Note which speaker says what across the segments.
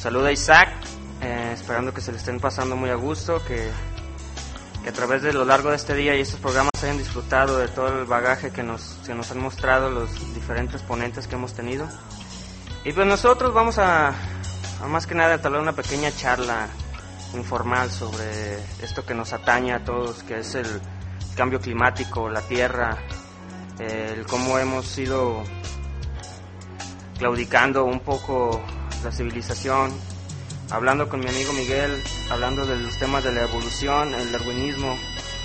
Speaker 1: saluda Isaac, esperando que se le estén pasando muy a gusto, que a través de lo largo de este día y estos programas hayan disfrutado de todo el bagaje que nos han mostrado los diferentes ponentes que hemos tenido. Y pues nosotros vamos a más que nada entablar una pequeña charla informal sobre esto que nos atañe a todos, que es el cambio climático, la tierra, el cómo hemos ido claudicando un poco la civilización, hablando con mi amigo Miguel, hablando de los temas de la evolución, el darwinismo,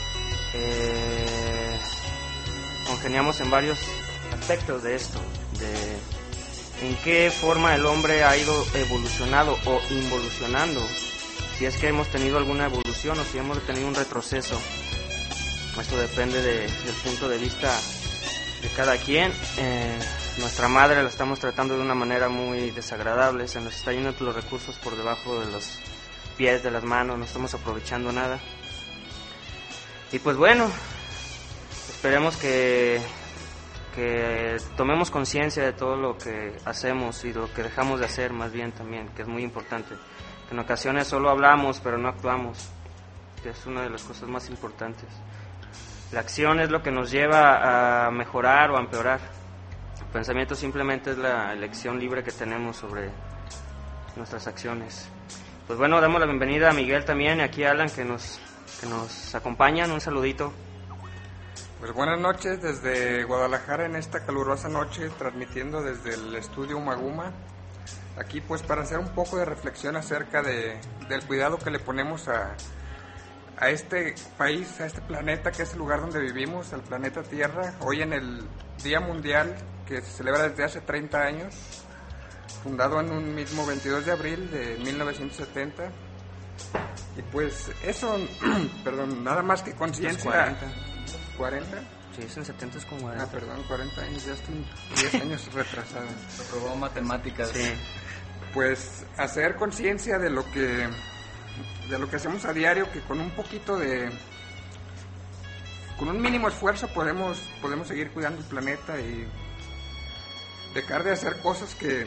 Speaker 1: congeniamos en varios aspectos de esto, de en qué forma el hombre ha ido evolucionando o involucionando, si es que hemos tenido alguna evolución o si hemos tenido un retroceso. Esto depende del punto de vista de cada quien. Nuestra madre la estamos tratando de una manera muy desagradable, se nos está yendo los recursos por debajo de los pies, de las manos, no estamos aprovechando nada. Y pues bueno, esperemos que tomemos conciencia de todo lo que hacemos y lo que dejamos de hacer, más bien también, que es muy importante. En ocasiones solo hablamos pero no actuamos, que es una de las cosas más importantes. La acción es lo que nos lleva a mejorar o a empeorar. El pensamiento simplemente es la elección libre que tenemos sobre nuestras acciones. Pues bueno, damos la bienvenida a Miguel también y aquí a Alan que nos acompañan. Un saludito.
Speaker 2: Pues buenas noches desde Guadalajara en esta calurosa noche, transmitiendo desde el estudio Maguma. Aquí pues para hacer un poco de reflexión acerca del cuidado que le ponemos a este país, a este planeta que es el lugar donde vivimos, al planeta Tierra. Hoy en el Día Mundial que se celebra desde hace 30 años, fundado en un mismo 22 de abril de 1970. Y pues eso, perdón, nada más que conciencia. 40.
Speaker 1: Sí, es en 70 es como 40.
Speaker 2: Ah, perdón, 40 años, ya estoy 10 años retrasado.
Speaker 3: Aprobó matemáticas.
Speaker 1: Sí.
Speaker 2: Pues hacer conciencia de lo que hacemos a diario, que con un poquito con un mínimo esfuerzo podemos seguir cuidando el planeta y dejar de hacer cosas que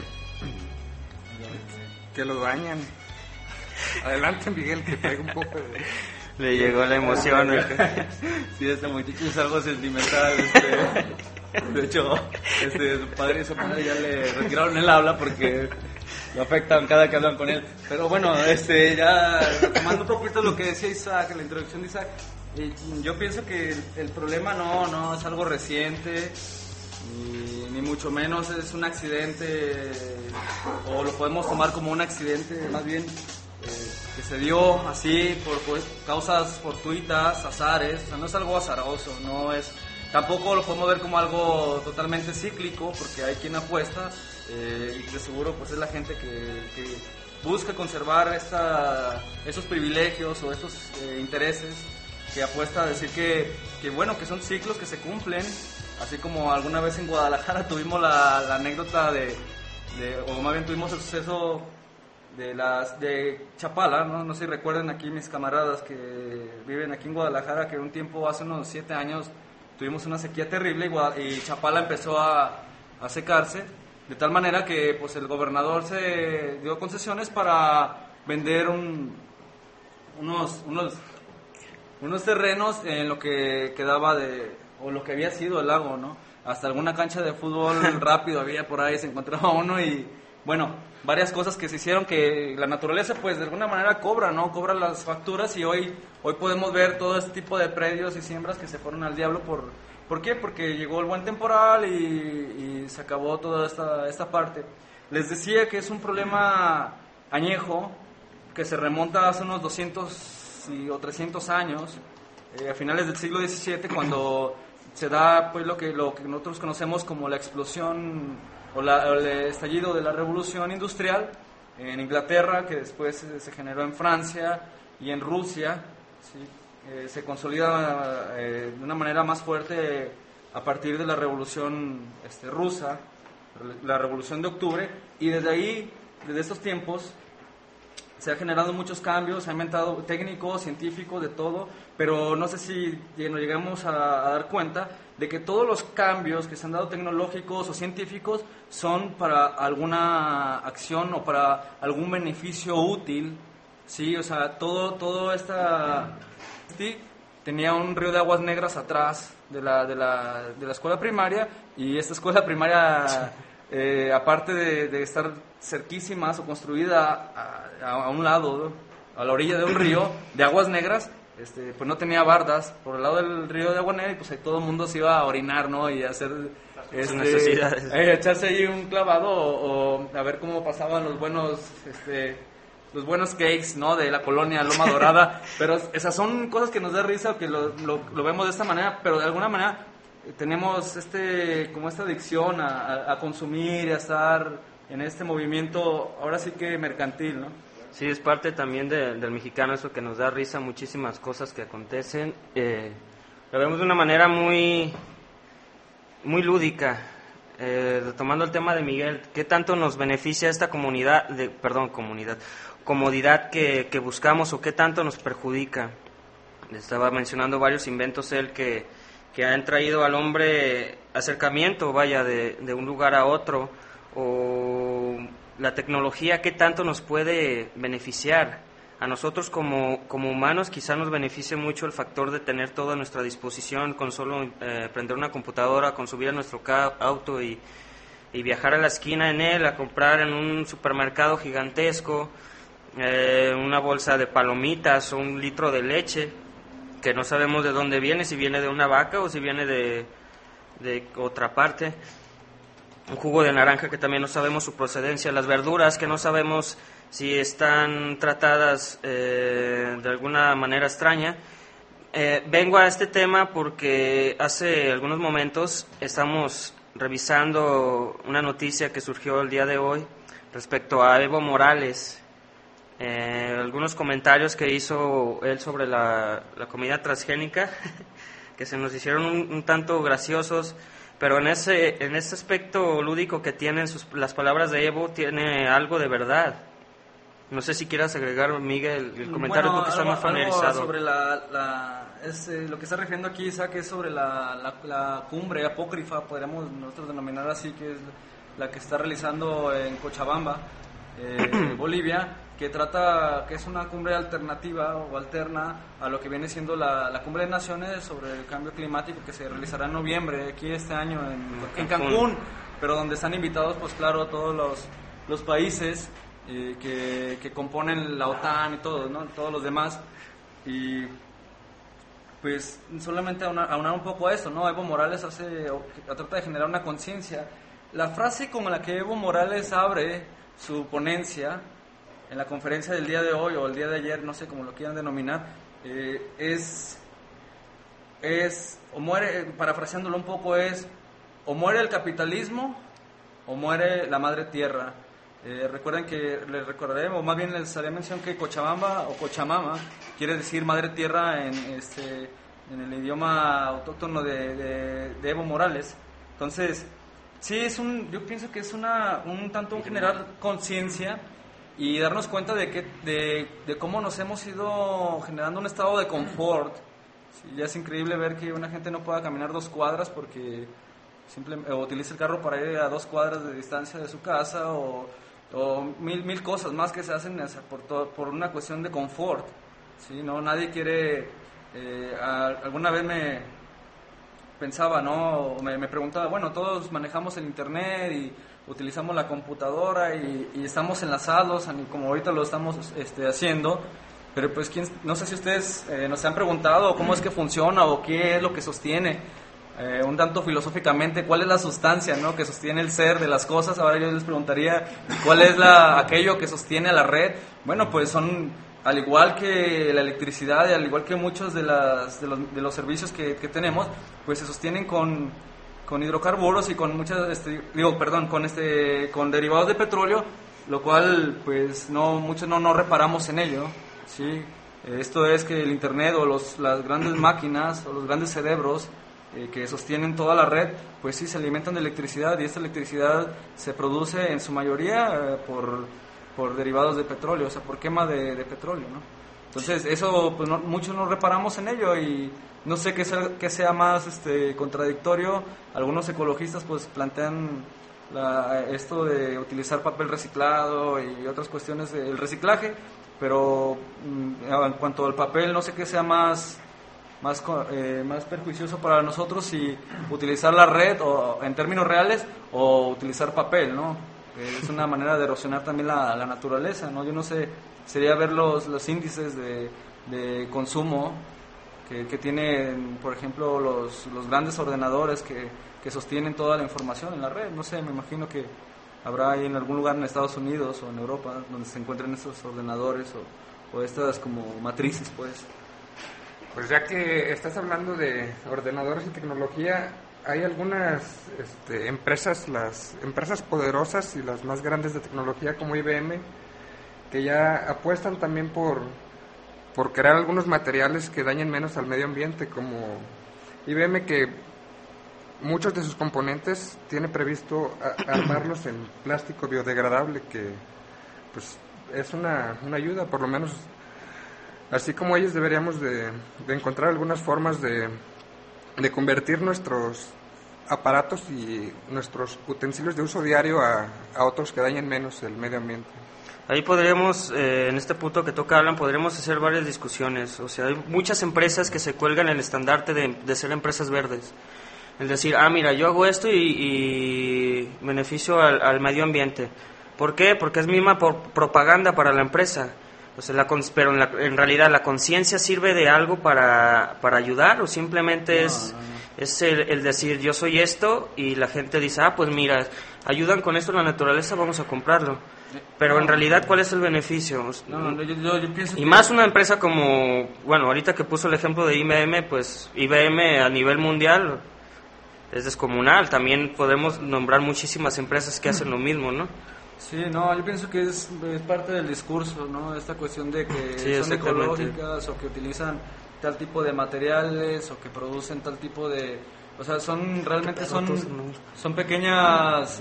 Speaker 2: lo dañan. Adelante, Miguel, que traiga un poco de...
Speaker 1: Le llegó la emoción.
Speaker 3: Sí, este muchacho es algo sentimental. De hecho, su padre y su madre ya le retiraron el habla porque lo afectan cada que hablan con él. Pero bueno, ya tomando un poquito lo que decía Isaac, la introducción de Isaac, yo pienso que el problema no es algo reciente, ni mucho menos es un accidente, o lo podemos tomar como un accidente, más bien que se dio así por causas fortuitas, azares. O sea, no es algo azaroso, tampoco lo podemos ver como algo totalmente cíclico, porque hay quien apuesta y de seguro pues es la gente que busca conservar esos privilegios o estos intereses, que apuesta a decir que bueno, que son ciclos que se cumplen, así como alguna vez en Guadalajara tuvimos la anécdota o más bien tuvimos el suceso de Chapala, ¿no? sé si recuerden aquí mis camaradas que viven aquí en Guadalajara, que un tiempo, hace unos 7 años, tuvimos una sequía terrible y Chapala empezó a secarse, de tal manera que pues el gobernador se dio concesiones para vender unos terrenos en lo que quedaba o lo que había sido el lago, ¿no? Hasta alguna cancha de fútbol rápido había por ahí, se encontraba uno y bueno, varias cosas que se hicieron, que la naturaleza pues de alguna manera cobra las facturas, y hoy podemos ver todo este tipo de predios y siembras que se fueron al diablo. ¿Por qué? Porque llegó el buen temporal y se acabó toda esta parte. Les decía que es un problema añejo que se remonta hace unos 200 o 300 años, a finales del siglo XVII, cuando se da pues lo que nosotros conocemos como la explosión o el estallido de la revolución industrial en Inglaterra, que después se generó en Francia y en Rusia, ¿sí? Se consolida de una manera más fuerte a partir de la revolución rusa, la revolución de octubre, y desde estos tiempos se ha generado muchos cambios, se ha inventado técnicos, científicos, de todo, pero no sé si nos llegamos a dar cuenta de que todos los cambios que se han dado tecnológicos o científicos son para alguna acción o para algún beneficio útil, ¿sí? O sea, todo esta... tenía un río de aguas negras atrás de la escuela primaria, y esta escuela primaria, aparte de estar cerquísimas o construida a un lado, a la orilla de un río de aguas negras, pues no tenía bardas por el lado del río de agua negra, y pues ahí todo el mundo se iba a orinar, ¿no? Y a hacer
Speaker 1: sus necesidades.
Speaker 3: Echarse ahí un clavado o a ver cómo pasaban los buenos cakes, ¿no? De la colonia Loma Dorada. Pero esas son cosas que nos da risa, que lo vemos de esta manera, pero de alguna manera tenemos como esta adicción a consumir y a estar en este movimiento, ahora sí que mercantil, ¿no?
Speaker 1: Sí, es parte también del mexicano eso, que nos da risa muchísimas cosas que acontecen. Lo vemos de una manera muy, muy lúdica. Retomando el tema de Miguel, ¿qué tanto nos beneficia esta comodidad que buscamos, o qué tanto nos perjudica? Estaba mencionando varios inventos él que han traído al hombre acercamiento, vaya, de un lugar a otro, o la tecnología, qué tanto nos puede beneficiar. A nosotros como humanos quizá nos beneficie mucho el factor de tener todo a nuestra disposición, con solo prender una computadora, con subir a nuestro auto y viajar a la esquina en él, a comprar en un supermercado gigantesco una bolsa de palomitas o un litro de leche, que no sabemos de dónde viene, si viene de una vaca o si viene de otra parte. Un jugo de naranja que también no sabemos su procedencia, las verduras que no sabemos si están tratadas de alguna manera extraña. Vengo a este tema porque hace algunos momentos estamos revisando una noticia que surgió el día de hoy respecto a Evo Morales. Algunos comentarios que hizo él sobre la comida transgénica que se nos hicieron un tanto graciosos, pero en ese aspecto lúdico que tienen las palabras de Evo, tiene algo de verdad. No sé si quieras agregar, Miguel, el comentario, tú que estás más familiarizado.
Speaker 3: Sobre lo que está refiriendo aquí, Isaac, es sobre la cumbre apócrifa, podríamos nosotros denominar así, que es la que está realizando en Cochabamba, Bolivia, que es una cumbre alternativa o alterna a lo que viene siendo la Cumbre de Naciones sobre el cambio climático, que se realizará en noviembre, aquí este año en Cancún, pero donde están invitados, pues claro, todos los países que componen la OTAN y todo, ¿no? Todos los demás. Y pues solamente aunar un poco a esto, ¿no? Evo Morales trata de generar una conciencia. La frase con la que Evo Morales abre su ponencia en la conferencia del día de hoy o el día de ayer, no sé cómo lo quieran denominar, es o muere, parafraseándolo un poco, o muere el capitalismo o muere la madre tierra. Recuerden que les recordaré, o más bien les haré mención, que Cochabamba o Cochamama quiere decir madre tierra en el idioma autóctono de Evo Morales. Entonces, sí, yo pienso que es un tanto generar conciencia y darnos cuenta de cómo nos hemos ido generando un estado de confort. Sí, ya es increíble ver que una gente no pueda caminar 2 cuadras porque o utiliza el carro para ir a 2 cuadras de distancia de su casa, o mil cosas más que se hacen por una cuestión de confort. ¿Sí? No, nadie quiere... alguna vez me pensaba, ¿no? Me preguntaba, bueno, todos manejamos el internet y utilizamos la computadora y estamos enlazados, como ahorita lo estamos haciendo, pero pues no sé si ustedes nos han preguntado cómo es que funciona o qué es lo que sostiene, un tanto filosóficamente, cuál es la sustancia, ¿no?, que sostiene el ser de las cosas. Ahora yo les preguntaría, ¿cuál es aquello que sostiene a la red? Bueno, pues son, al igual que la electricidad y al igual que muchos de los servicios que tenemos, pues se sostienen con hidrocarburos y con con derivados de petróleo, lo cual pues muchos no reparamos en ello, ¿sí? Esto es que el internet o las grandes máquinas o los grandes cerebros que sostienen toda la red, pues sí se alimentan de electricidad, y esta electricidad se produce en su mayoría por por derivados de petróleo, o sea, por quema de petróleo, ¿no? Entonces, eso, pues muchos no reparamos en ello y no sé qué sea más contradictorio. Algunos ecologistas pues plantean esto de utilizar papel reciclado y otras cuestiones del reciclaje, pero en cuanto al papel, no sé qué sea más perjuicioso para nosotros, si utilizar la red o en términos reales o utilizar papel, ¿no? Es una manera de erosionar también la naturaleza, ¿no? Yo no sé, sería ver los índices de consumo que tienen, por ejemplo, los grandes ordenadores que sostienen toda la información en la red. No sé, me imagino que habrá ahí en algún lugar en Estados Unidos o en Europa donde se encuentren estos ordenadores o estas como matrices, pues.
Speaker 2: Pues ya que estás hablando de ordenadores y tecnología, hay algunas empresas, las empresas poderosas y las más grandes de tecnología como IBM, que ya apuestan también por crear algunos materiales que dañen menos al medio ambiente, como IBM, que muchos de sus componentes tiene previsto armarlos en plástico biodegradable, que pues es una ayuda, por lo menos. Así como ellos deberíamos de encontrar algunas formas de convertir nuestros aparatos y nuestros utensilios de uso diario a otros que dañen menos el medio ambiente.
Speaker 1: Ahí podríamos, en este punto que toca Alan, podríamos hacer varias discusiones. O sea, hay muchas empresas que se cuelgan el estandarte de ser empresas verdes. Es decir, mira, yo hago esto y beneficio al medio ambiente. ¿Por qué? Porque es misma propaganda para la empresa. O sea, pero en realidad la conciencia sirve de algo para ayudar, o simplemente es el decir yo soy esto y la gente dice, pues mira, ayudan con esto la naturaleza, vamos a comprarlo. Pero en realidad, ¿cuál es el beneficio?
Speaker 3: Yo pienso
Speaker 1: y más una empresa como, bueno, ahorita que puso el ejemplo de IBM, pues IBM a nivel mundial es descomunal. También podemos nombrar muchísimas empresas que hacen lo mismo, ¿no?
Speaker 3: Sí, yo pienso que es parte del discurso, ¿no? Esta cuestión de que son ecológicas o que utilizan tal tipo de materiales o que producen tal tipo de... O sea, realmente son pequeñas,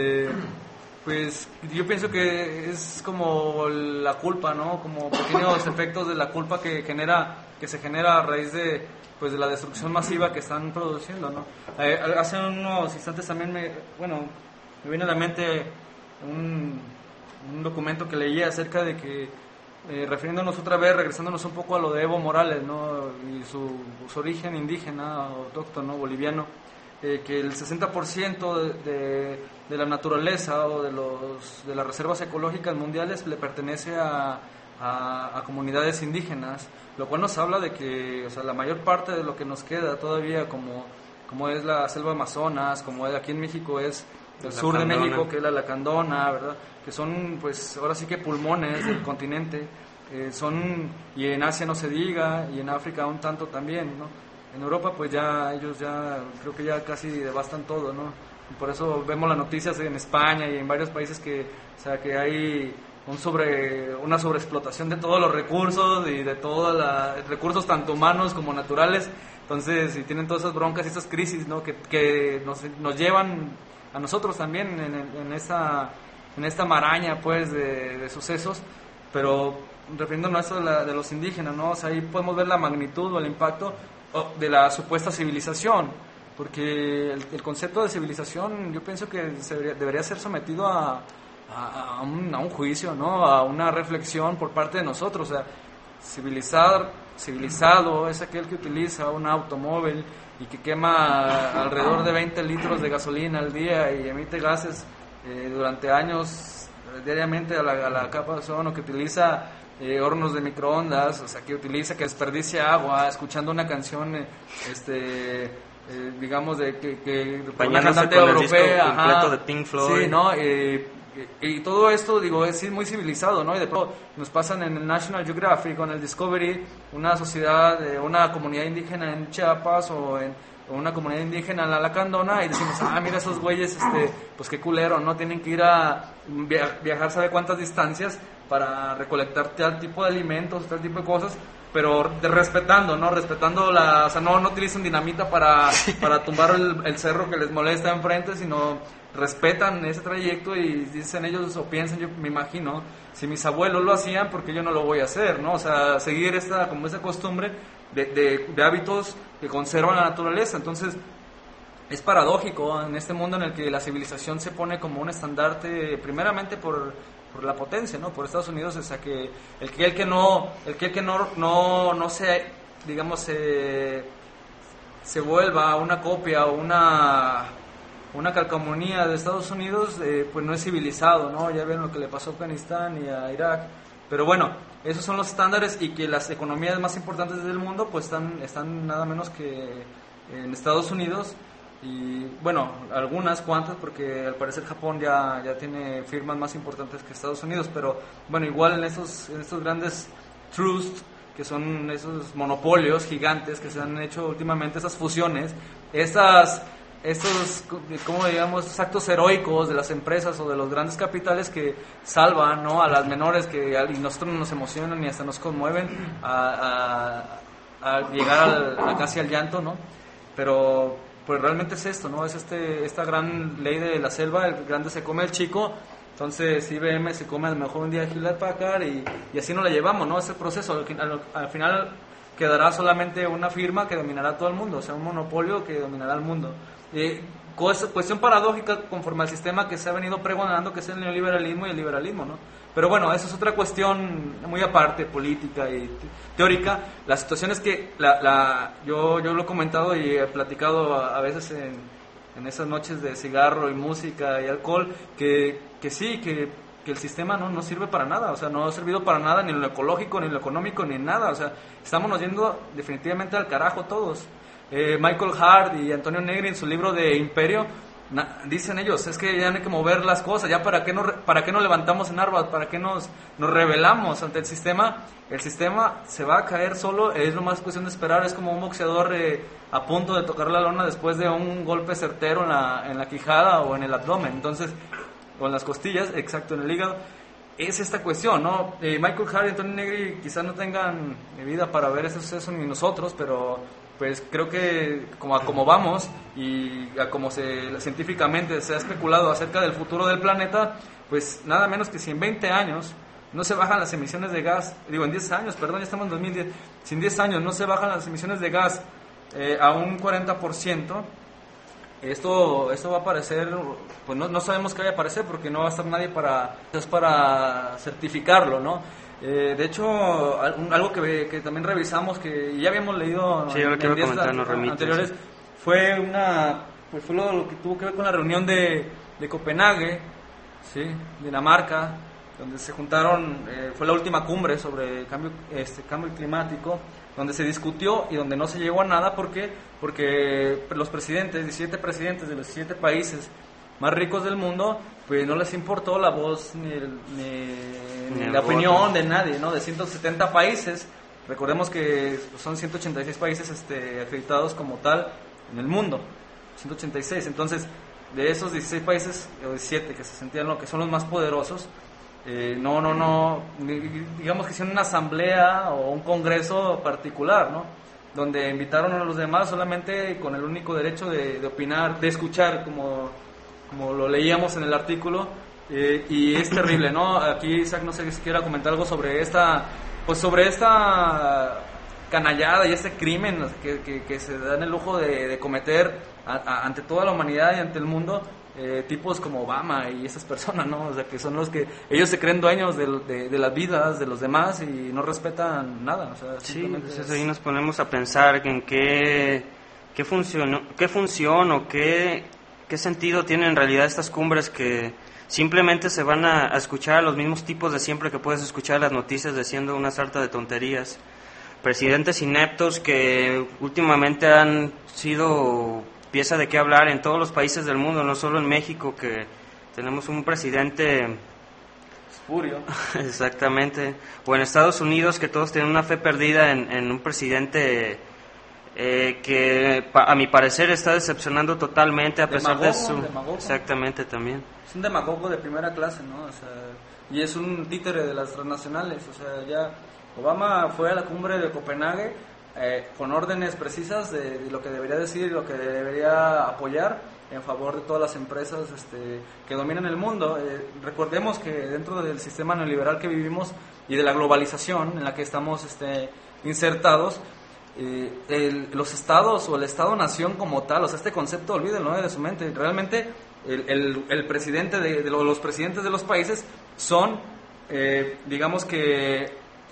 Speaker 3: pues yo pienso que es como la culpa, ¿no? Como pequeños efectos de la culpa que se genera a raíz de la destrucción masiva que están produciendo, ¿no? Hace unos instantes también me viene a la mente un documento que leí acerca de que, refiriéndonos otra vez, regresándonos un poco a lo de Evo Morales, ¿no? Y su origen indígena, autóctono, boliviano, que el 60% de la naturaleza o de las reservas ecológicas mundiales le pertenece a comunidades indígenas, lo cual nos habla de que, o sea, la mayor parte de lo que nos queda todavía, como es la selva Amazonas, como aquí en México es el sur de México, que es la Lacandona, ¿verdad? Que son, pues, ahora sí que pulmones del continente, y en Asia no se diga, y en África un tanto también, ¿no? En Europa, pues ellos creo que ya casi devastan todo, ¿no? Y por eso vemos las noticias en España y en varios países que hay una sobreexplotación de todos los recursos y de todos los recursos tanto humanos como naturales. Entonces, y tienen todas esas broncas y esas crisis, ¿no? Que nos llevan a nosotros también en esta maraña, pues, de sucesos. Pero refiriéndonos a esto de los indígenas, ¿no? O sea, ahí podemos ver la magnitud o el impacto de la supuesta civilización, porque el concepto de civilización yo pienso que debería ser sometido a un juicio, ¿no? A una reflexión por parte de nosotros. O sea, civilizado es aquel que utiliza un automóvil y que quema alrededor de 20 litros de gasolina al día y emite gases durante años diariamente a la capa de ozono, que utiliza hornos de microondas, o sea, que desperdicia agua escuchando una canción, digamos, de que una cantante europea,
Speaker 1: completo de Pink Floyd.
Speaker 3: Sí, ¿no? Y todo esto, digo, es muy civilizado, ¿no? Y de pronto nos pasan en el National Geographic, con el Discovery, una sociedad, una comunidad indígena en Chiapas o una comunidad indígena en la Lacandona, y decimos, mira esos güeyes, pues qué culero, ¿no? Tienen que ir a viajar sabe cuántas distancias para recolectar tal tipo de alimentos, tal tipo de cosas, pero respetando, ¿no? Respetando o sea, no utilizan dinamita para tumbar el cerro que les molesta enfrente, sino respetan ese trayecto y dicen ellos o piensan, yo me imagino, si mis abuelos lo hacían, ¿por qué yo no lo voy a hacer, no? O sea, seguir esa costumbre de hábitos que conservan la naturaleza. Entonces, es paradójico en este mundo en el que la civilización se pone como un estandarte, primeramente por la potencia, ¿no? Por Estados Unidos, o sea, que el que no se, digamos, se vuelva una copia o una calcamonía de Estados Unidos, pues no es civilizado, ¿no? Ya ven lo que le pasó a Afganistán y a Irak. Pero bueno, esos son los estándares, y que las economías más importantes del mundo pues están nada menos que en Estados Unidos. Y bueno, algunas cuantas, porque al parecer Japón ya tiene firmas más importantes que Estados Unidos, pero bueno, igual en estos grandes trusts, que son esos monopolios gigantes que se han hecho últimamente, esas fusiones, estos, ¿cómo digamos?, estos actos heroicos de las empresas o de los grandes capitales que salvan, ¿no?, a las menores, que y nosotros nos emocionan y hasta nos conmueven a llegar casi al llanto, ¿no? Pero pues realmente es esto, ¿no? Es esta gran ley de la selva, el grande se come el chico. Entonces IBM se come a lo mejor un día Hewlett Packard y así nos la llevamos, ¿no? Ese proceso, al final quedará solamente una firma que dominará todo el mundo, o sea, un monopolio que dominará el mundo. Cuestión paradójica conforme al sistema que se ha venido pregonando, que es el neoliberalismo y el liberalismo, ¿no? Pero bueno, eso es otra cuestión muy aparte, política y teórica. La situación es que yo lo he comentado y he platicado a veces en esas noches de cigarro y música y alcohol, que sí, que el sistema no sirve para nada, o sea, no ha servido para nada, ni en lo ecológico, ni en lo económico, ni en nada, o sea, estamos yendo definitivamente al carajo todos. Michael Hart y Antonio Negri en su libro de Imperio dicen ellos, es que ya no hay que mover las cosas, ya para qué nos levantamos en armas, para qué nos rebelamos ante el sistema se va a caer solo, es lo más cuestión de esperar, es como un boxeador a punto de tocar la lona después de un golpe certero en la quijada o en el abdomen, entonces, o en las costillas, exacto, en el hígado. Es esta cuestión, ¿no? Michael Hart y Antonio Negri quizás no tengan vida para ver ese suceso ni nosotros, pero pues creo que como vamos y a como científicamente se ha especulado acerca del futuro del planeta, pues nada menos que si en 20 años no se bajan las emisiones de gas, en 10 años, perdón, ya estamos en 2010, si en 10 años no se bajan las emisiones de gas a un 40%, esto va a aparecer, pues no sabemos qué va a aparecer porque no va a estar nadie para certificarlo, ¿no? De hecho, algo que también revisamos, que ya habíamos leído
Speaker 1: en días
Speaker 3: anteriores, fue lo que tuvo que ver con la reunión de Copenhague, ¿sí? Dinamarca, donde se juntaron, fue la última cumbre sobre cambio climático, donde se discutió y donde no se llegó a nada. ¿Por qué? Porque los 17 presidentes de los 17 países más ricos del mundo, pues no les importó la voz ni la opinión de nadie, ¿no? De 170 países, recordemos que son 186 países acreditados como tal en el mundo, 186, entonces de esos 16 países, o 17 que se sentían lo que son los más poderosos, digamos que hicieron una asamblea o un congreso particular, ¿no? Donde invitaron a los demás solamente con el único derecho de opinar, de escuchar, como lo leíamos en el artículo, y es terrible, ¿no? Aquí Isaac, no sé si quiera comentar algo sobre esta canallada y este crimen que se dan el lujo de cometer ante toda la humanidad y ante el mundo, tipos como Obama y esas personas, ¿no? O sea, que son los que ellos se creen dueños de las vidas de los demás y no respetan nada, o sea,
Speaker 1: sí, pues ahí nos ponemos a pensar en qué función o qué sentido tienen en realidad estas cumbres que simplemente se van a escuchar a los mismos tipos de siempre que puedes escuchar las noticias diciendo una sarta de tonterías. Presidentes ineptos que últimamente han sido pieza de qué hablar en todos los países del mundo, no solo en México, que tenemos un presidente
Speaker 3: espurio.
Speaker 1: Exactamente. O en Estados Unidos, que todos tienen una fe perdida en un presidente que a mi parecer está decepcionando totalmente a pesar de su...
Speaker 3: Demagogo.
Speaker 1: Exactamente, también.
Speaker 3: Es un demagogo de primera clase, ¿no? O sea, y es un títere de las transnacionales, o sea, ya Obama fue a la cumbre de Copenhague con órdenes precisas de lo que debería decir y lo que debería apoyar en favor de todas las empresas que dominan el mundo. Recordemos que dentro del sistema neoliberal que vivimos y de la globalización en la que estamos insertados, los estados o el estado-nación como tal, o sea, este concepto, olvídenlo de su mente. Realmente el presidente los presidentes de los países son, digamos que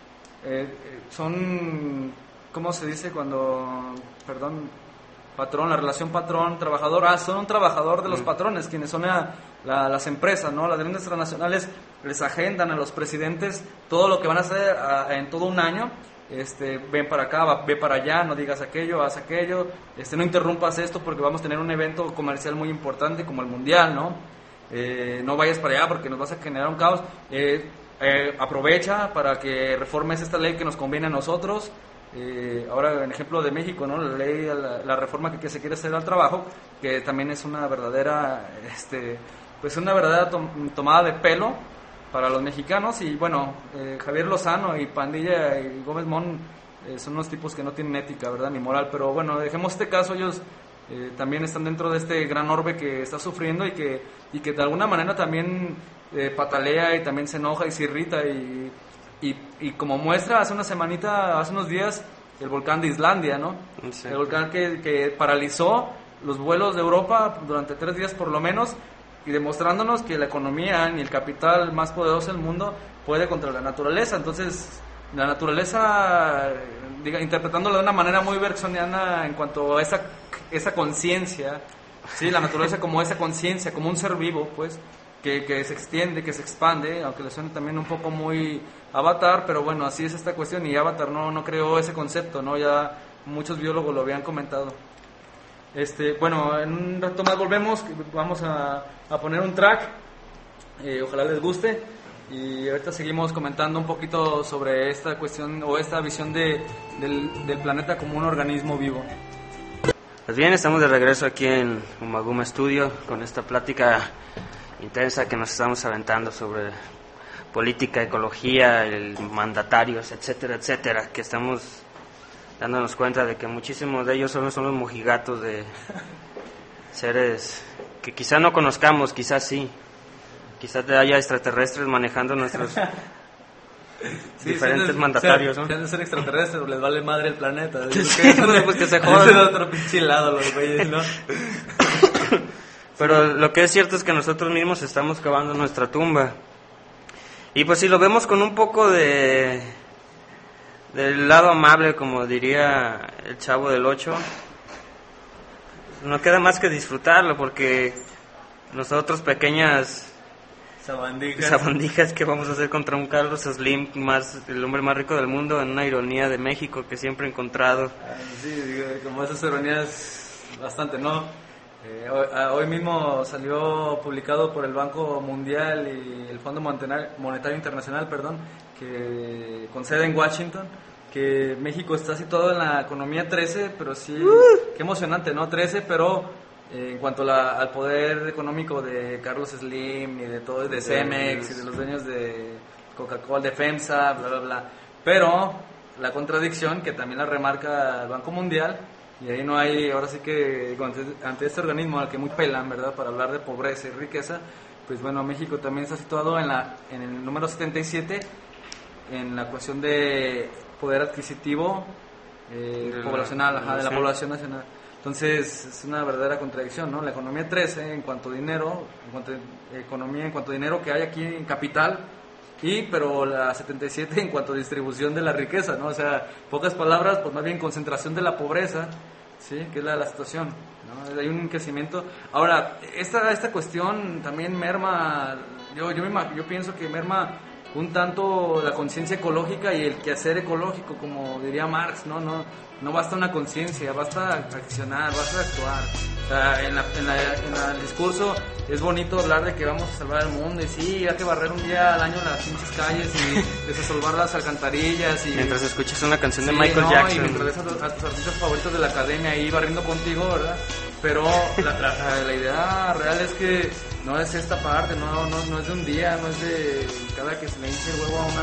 Speaker 3: son, ¿cómo se dice cuando, perdón, patrón, la relación patrón-trabajador? Son un trabajador de los patrones, quienes son las empresas, ¿no? Las grandes transnacionales les agendan a los presidentes todo lo que van a hacer en todo un año. Ven para acá, ve para allá, no digas aquello, haz aquello, no interrumpas esto porque vamos a tener un evento comercial muy importante como el Mundial, ¿no? No vayas para allá porque nos vas a generar un caos. Aprovecha para que reformes esta ley que nos conviene a nosotros. Ahora, en ejemplo de México, ¿no? La reforma que se quiere hacer al trabajo, que también es una verdadera, pues una verdadera tomada de pelo para los mexicanos. Y bueno, Javier Lozano y Pandilla y Gómez Mon son unos tipos que no tienen ética, ¿verdad? Ni moral. Pero bueno, dejemos este caso. Ellos también están dentro de este gran orbe que está sufriendo y que de alguna manera también patalea y también se enoja y se irrita. Y como muestra, hace unos días, el volcán de Islandia, ¿no? Sí. El volcán que paralizó los vuelos de Europa durante 3 días por lo menos, y demostrándonos que la economía ni el capital más poderoso del mundo puede contra la naturaleza. Entonces, la naturaleza, interpretándolo de una manera muy bergsoniana en cuanto a esa conciencia, ¿sí? La naturaleza como esa conciencia, como un ser vivo, pues, que se extiende, que se expande, aunque le suene también un poco muy Avatar, pero bueno, así es esta cuestión, y Avatar no creó ese concepto, ¿no? Ya muchos biólogos lo habían comentado. Bueno, en un rato más volvemos, vamos a poner un track, ojalá les guste, y ahorita seguimos comentando un poquito sobre esta cuestión o esta visión del planeta como un organismo vivo.
Speaker 1: Pues bien, estamos de regreso aquí en Umaguma Studio con esta plática intensa que nos estamos aventando sobre política, ecología, mandatarios, etcétera, etcétera, que estamos dándonos cuenta de que muchísimos de ellos solo son los mojigatos de seres que quizá no conozcamos, quizás sí, quizás haya extraterrestres manejando nuestros diferentes mandatarios, ¿no?
Speaker 3: Si han de ser extraterrestres, les vale madre el planeta.
Speaker 1: Pues que se jodan.
Speaker 3: Es otro pinche lado los güeyes, ¿no?
Speaker 1: Pero lo que es cierto es que nosotros mismos estamos cavando nuestra tumba. Y pues si lo vemos con un poco del lado amable, como diría el Chavo del 8, no queda más que disfrutarlo, porque nosotros pequeñas sabandijas que vamos a hacer contra un Carlos Slim, el hombre más rico del mundo, en una ironía de México que siempre he encontrado.
Speaker 3: Sí, como esas ironías bastante, ¿no? Hoy mismo salió publicado por el Banco Mundial y el Fondo Monetario Internacional, que con sede en Washington, que México está situado en la economía 13, pero sí, qué emocionante, ¿no? 13, pero en cuanto al poder económico de Carlos Slim y de todo, de Cemex y de los dueños de Coca-Cola, de FEMSA, bla, bla, bla. Pero la contradicción que también la remarca el Banco Mundial, y ahí no hay, ahora sí que ante este organismo al que muy pelan, ¿verdad?, para hablar de pobreza y riqueza, pues bueno, México también está situado en el número 77 en la cuestión de poder adquisitivo poblacional, de la población nacional. Entonces es una verdadera contradicción, ¿no? La economía 13 en cuanto a dinero, en cuanto a dinero que hay aquí en capital, pero la 77 en cuanto a distribución de la riqueza, ¿no? O sea, pocas palabras, pues más bien concentración de la pobreza, ¿sí? Que es la situación, ¿no? Hay un crecimiento. Ahora, esta cuestión también merma, yo pienso que merma un tanto la conciencia ecológica y el quehacer ecológico, como diría Marx, ¿no? No basta una conciencia, basta accionar, basta actuar. O sea, en el discurso es bonito hablar de que vamos a salvar el mundo y sí, hay que barrer un día al año las pinches calles y desasolvar las alcantarillas.
Speaker 1: Mientras escuchas una canción de Michael Jackson.
Speaker 3: Y mientras ves a tus artistas favoritos de la academia ahí barriendo contigo, ¿verdad? Pero la idea real es que no es esta parte, no es de un día, no es de cada que se le hinche el huevo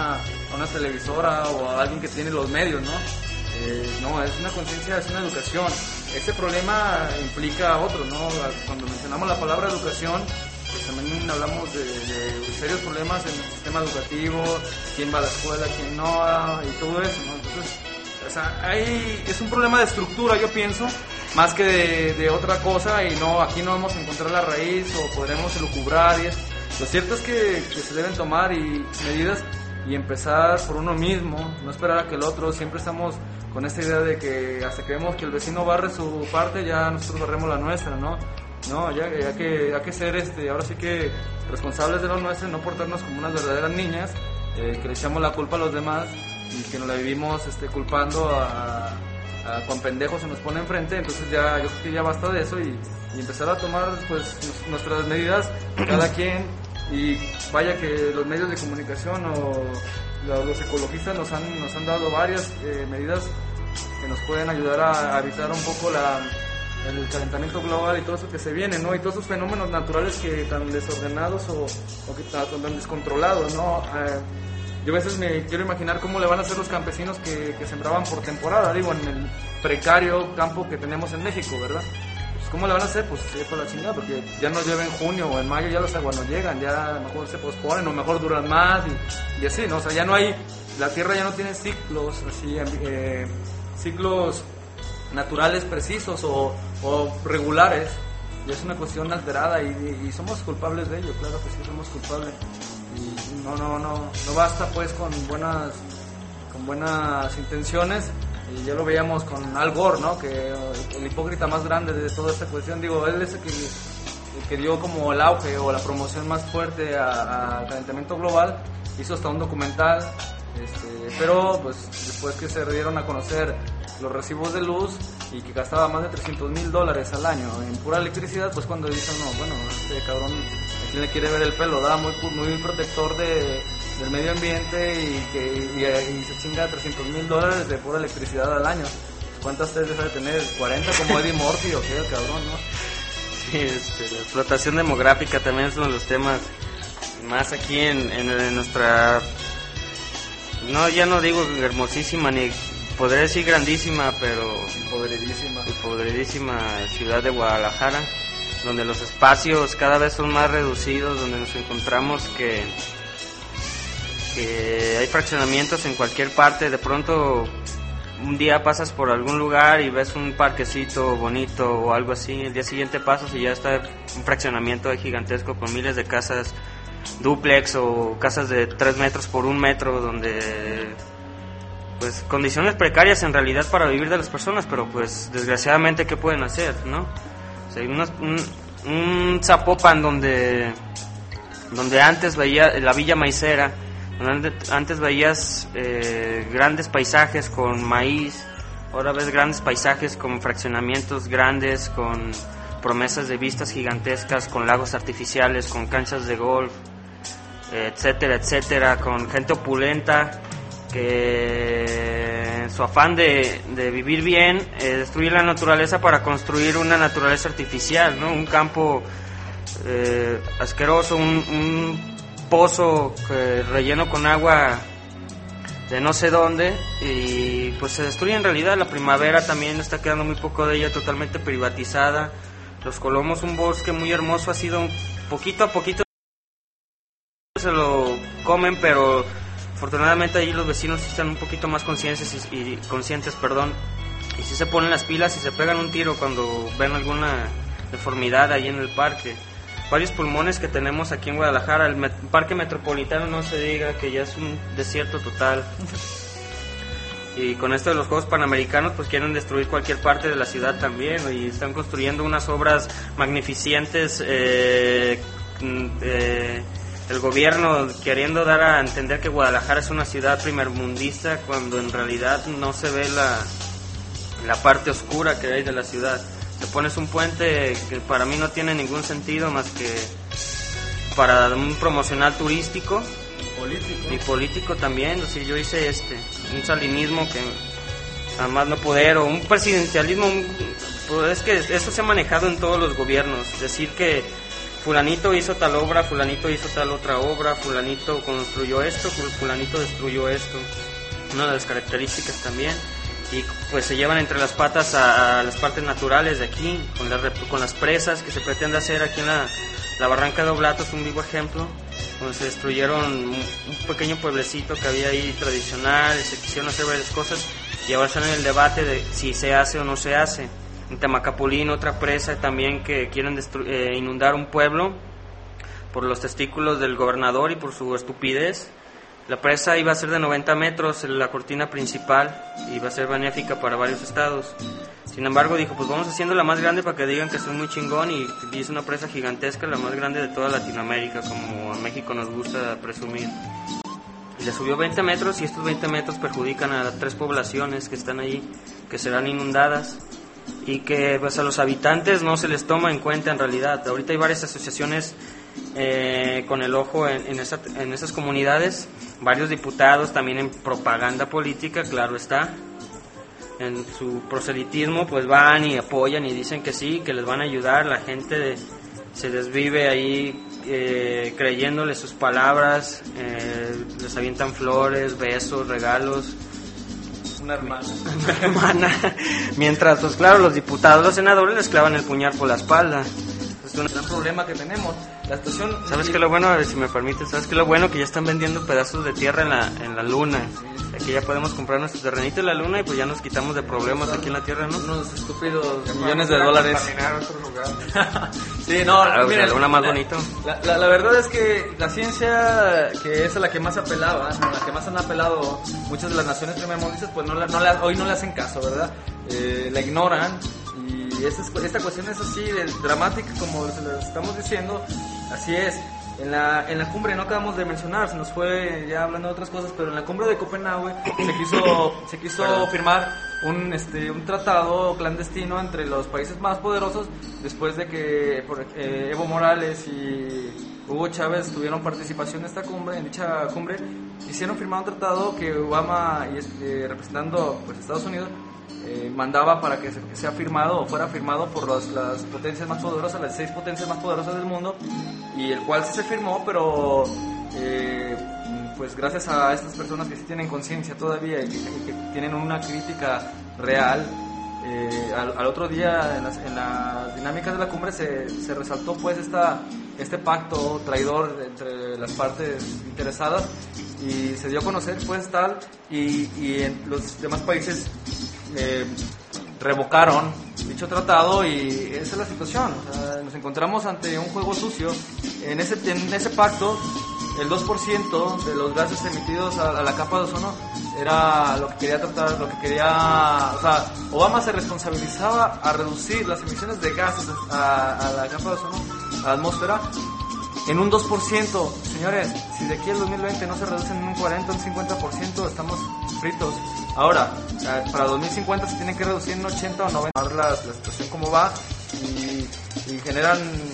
Speaker 3: a una televisora o a alguien que tiene los medios, ¿no? No, es una conciencia, es una educación. Ese problema implica otro, ¿no? Cuando mencionamos la palabra educación, pues también hablamos de serios problemas en el sistema educativo, quién va a la escuela, quién no, y todo eso, ¿no? Entonces, o sea, es un problema de estructura, yo pienso, más que de otra cosa, y no, aquí no vamos a encontrar la raíz o podremos elucubrar y eso. Lo cierto es que se deben tomar medidas y empezar por uno mismo, no esperar a que el otro. Siempre estamos con esta idea de que hasta que vemos que el vecino barre su parte, ya nosotros barremos la nuestra, ¿no? No, ya que hay que ser, ahora sí que responsables de lo nuestro, no portarnos como unas verdaderas niñas, que le echamos la culpa a los demás y que nos la vivimos culpando a cuan pendejos se nos pone enfrente. Entonces ya, yo creo que ya basta de eso y empezar a tomar pues nuestras medidas cada quien. Y vaya que los medios de comunicación o los ecologistas nos han dado varias medidas que nos pueden ayudar a evitar un poco el calentamiento global y todo eso que se viene, ¿no? Y todos esos fenómenos naturales que tan desordenados o que tan descontrolados, ¿no? Yo a veces me quiero imaginar cómo le van a hacer los campesinos que sembraban por temporada, digo, en el precario campo que tenemos en México, ¿verdad? ¿Cómo le van a hacer? Pues por la chingada, porque ya no llueve en junio o en mayo, ya los aguas no llegan, ya a lo mejor se posponen o mejor duran más y así, ¿no? O sea, ya no hay, la tierra ya no tiene ciclos, así, ciclos naturales precisos o regulares, y es una cuestión alterada y somos culpables de ello, claro que sí somos culpables. Y no basta pues con buenas intenciones. Y ya lo veíamos con Al Gore, ¿no? Que el hipócrita más grande de toda esta cuestión, digo, él es el que dio como el auge o la promoción más fuerte al calentamiento global, hizo hasta un documental, pero pues después que se dieron a conocer los recibos de luz y que gastaba más de $300,000 al año en pura electricidad, pues cuando dicen, no, bueno, este cabrón, ¿a quién le quiere ver el pelo? Da muy protector del medio ambiente y se chinga $300,000 de pura electricidad al año. ¿Cuántas ustedes debe tener? ¿40 como Eddie Murphy o qué, el cabrón, no?
Speaker 1: Sí, la explotación demográfica también es uno de los temas más aquí en nuestra, no, ya no digo hermosísima ni podría decir grandísima, pero empodradísima ciudad de Guadalajara, donde los espacios cada vez son más reducidos, donde nos encontramos que hay fraccionamientos en cualquier parte. De pronto un día pasas por algún lugar y ves un parquecito bonito o algo así, el día siguiente pasas y ya está un fraccionamiento gigantesco con miles de casas dúplex o casas de 3 metros por 1 metro, donde pues condiciones precarias en realidad para vivir de las personas, pero pues desgraciadamente ¿qué pueden hacer, no? O sea, un Zapopan donde antes veía la Villa Maicera, donde antes veías grandes paisajes con maíz, ahora ves grandes paisajes con fraccionamientos grandes, con promesas de vistas gigantescas, con lagos artificiales, con canchas de golf, etcétera, etcétera, con gente opulenta que en su afán de vivir bien destruye la naturaleza para construir una naturaleza artificial, ¿no? Un campo asqueroso, un pozo relleno con agua de no sé dónde, y pues se destruye en realidad. La primavera también está quedando muy poco de ella, totalmente privatizada. Los Colomos, un bosque muy hermoso, ha sido poquito a poquito se lo comen, pero afortunadamente ahí los vecinos están un poquito más conscientes y sí se ponen las pilas y se pegan un tiro cuando ven alguna deformidad ahí en el parque. Varios pulmones que tenemos aquí en Guadalajara, el parque metropolitano no se diga, que ya es un desierto total. Y con esto de los Juegos Panamericanos pues quieren destruir cualquier parte de la ciudad también, y están construyendo unas obras magnificentes, el gobierno queriendo dar a entender que Guadalajara es una ciudad primermundista, cuando en realidad no se ve la parte oscura que hay de la ciudad. Le pones un puente que para mí no tiene ningún sentido más que para un promocional turístico y político también. O sea, yo hice un salinismo que además no poder, o un presidencialismo, pues es que eso se ha manejado en todos los gobiernos, decir que fulanito hizo tal obra, fulanito hizo tal otra obra, fulanito construyó esto, fulanito destruyó esto. Una de las características también. Y pues se llevan entre las patas a las partes naturales de aquí, con las presas que se pretende hacer aquí en la Barranca de Oblatos, un vivo ejemplo, donde se destruyeron un pequeño pueblecito que había ahí tradicional, se quisieron hacer varias cosas y ahora están en el debate de si se hace o no se hace. En Temacapulín, otra presa también que quieren inundar un pueblo por los testículos del gobernador y por su estupidez. La presa iba a ser de 90 metros, la cortina principal, iba a ser benéfica para varios estados. Sin embargo, dijo, pues vamos haciendo la más grande para que digan que soy muy chingón, y hizo una presa gigantesca, la más grande de toda Latinoamérica, como a México nos gusta presumir. Y le subió 20 metros y estos 20 metros perjudican a 3 poblaciones que están ahí, que serán inundadas y que pues a los habitantes no se les toma en cuenta en realidad. Ahorita hay varias asociaciones con el ojo en esas comunidades, varios diputados también en propaganda política, claro está, en su proselitismo pues van y apoyan y dicen que sí, que les van a ayudar. La gente se desvive ahí creyéndole sus palabras, les avientan flores, besos, regalos.
Speaker 3: Una hermana.
Speaker 1: Una hermana. Mientras, pues claro, los diputados, los senadores les clavan el puñal por la espalda.
Speaker 3: Es un gran problema que tenemos. La situación...
Speaker 1: ¿Sabes qué es lo bueno? A ver si me permites. ¿Sabes qué es lo bueno? Que ya están vendiendo pedazos de tierra en la luna. Aquí ya podemos comprar nuestro terrenito en la luna y pues ya nos quitamos de problemas aquí en la tierra, ¿no?
Speaker 3: Unos estúpidos millones de dólares.
Speaker 2: Contaminar otro lugar.
Speaker 3: Sí, no,
Speaker 1: claro,
Speaker 3: miren,
Speaker 1: la luna más bonito.
Speaker 3: La verdad es que la ciencia, que es a la que más apelaba, a la que más han apelado muchas de las naciones primermundistas, pues hoy no le hacen caso, ¿verdad? La ignoran. Y esta cuestión es así de dramática, como se les estamos diciendo. Así es. En la cumbre, no acabamos de mencionar, se nos fue ya hablando de otras cosas, pero en la cumbre de Copenhague se quiso firmar un tratado clandestino entre los países más poderosos, después de que Evo Morales y Hugo Chávez tuvieron participación en dicha cumbre, hicieron firmar un tratado que Obama, representando pues Estados Unidos, mandaba para que sea firmado o fuera firmado por las potencias más poderosas, las 6 potencias más poderosas del mundo, y el cual sí se firmó, pero pues gracias a estas personas que sí tienen conciencia todavía y que tienen una crítica real, al otro día en las dinámicas de la cumbre se resaltó pues este pacto traidor entre las partes interesadas, y se dio a conocer pues tal, y en los demás países revocaron dicho tratado, y esa es la situación. O sea, nos encontramos ante un juego sucio. En ese pacto, el 2% de los gases emitidos a la capa de ozono era lo que quería tratar, o sea, Obama se responsabilizaba a reducir las emisiones de gases a la capa de ozono, a la atmósfera, en un 2%. Señores, si de aquí al 2020 no se reducen en un 40 o un 50%, estamos fritos. Ahora, para 2050 se tiene que reducir en 80 o 90. La situación como va, y generan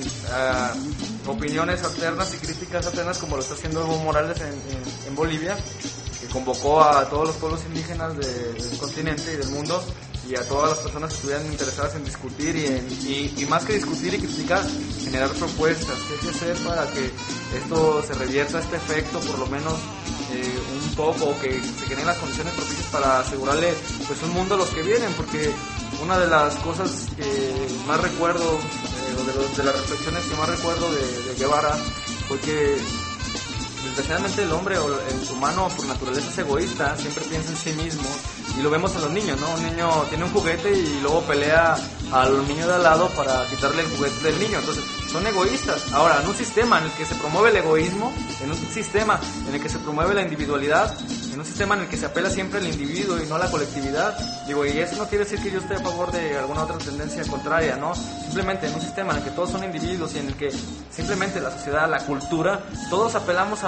Speaker 3: opiniones alternas y críticas alternas, como lo está haciendo Evo Morales en Bolivia, que convocó a todos los pueblos indígenas del continente y del mundo, y a todas las personas que estuvieran interesadas en discutir y más que discutir y criticar, generar propuestas. ¿Qué hay que hacer para que esto se revierta, este efecto, por lo menos un poco, o que se generen las condiciones propicias para asegurarle pues un mundo a los que vienen? Porque una de las cosas que más recuerdo, o de las reflexiones que más recuerdo de Guevara, fue que desgraciadamente el hombre o el humano por naturaleza es egoísta, siempre piensa en sí mismo, y lo vemos en los niños, ¿no? Un niño tiene un juguete y luego pelea al niño de al lado para quitarle el juguete del niño. Entonces son egoístas. Ahora, en un sistema en el que se promueve el egoísmo, en un sistema en el que se promueve la individualidad, en un sistema en el que se apela siempre al individuo y no a la colectividad, y eso no quiere decir que yo esté a favor de alguna otra tendencia contraria, ¿no? Simplemente en un sistema en el que todos son individuos y en el que simplemente la sociedad, la cultura, todos apelamos